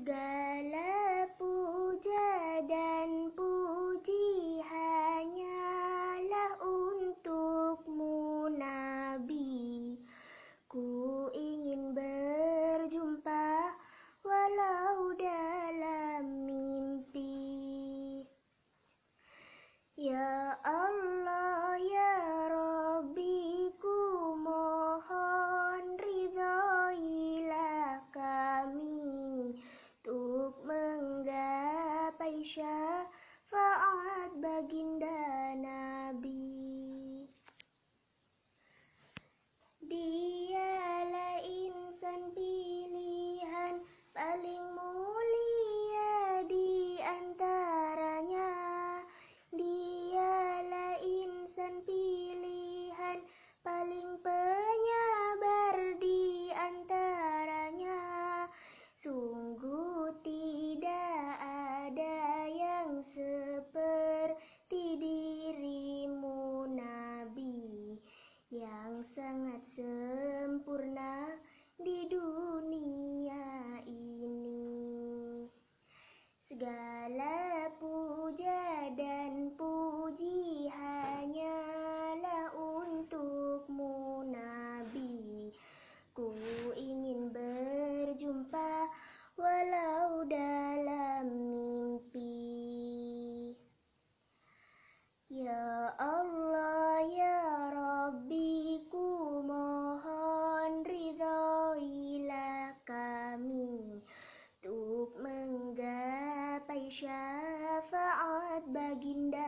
Segala puja dan puji hanyalah untukmu Nabi. Ku ingin berjumpa walau dalam mimpi. Ya Allah ya Rabbi, ku mohon ridhoilah kami untuk menggapai syafaat baginda Nabi. Dialah insan pilihan paling mulia di antaranya. Dialah insan pilihan paling penyabar di antaranya. Sungguh tidak ada yang seperti dirimu Nabi, yang sangat sempurna di dunia ini. Segala puja dan puji hanyalah untukmu Nabi. Ku ingin berjumpa walau dalam mimpi. Ya Allah ya Rabbi, ku mohon ridhoilah kami untuk menggapai syafaat baginda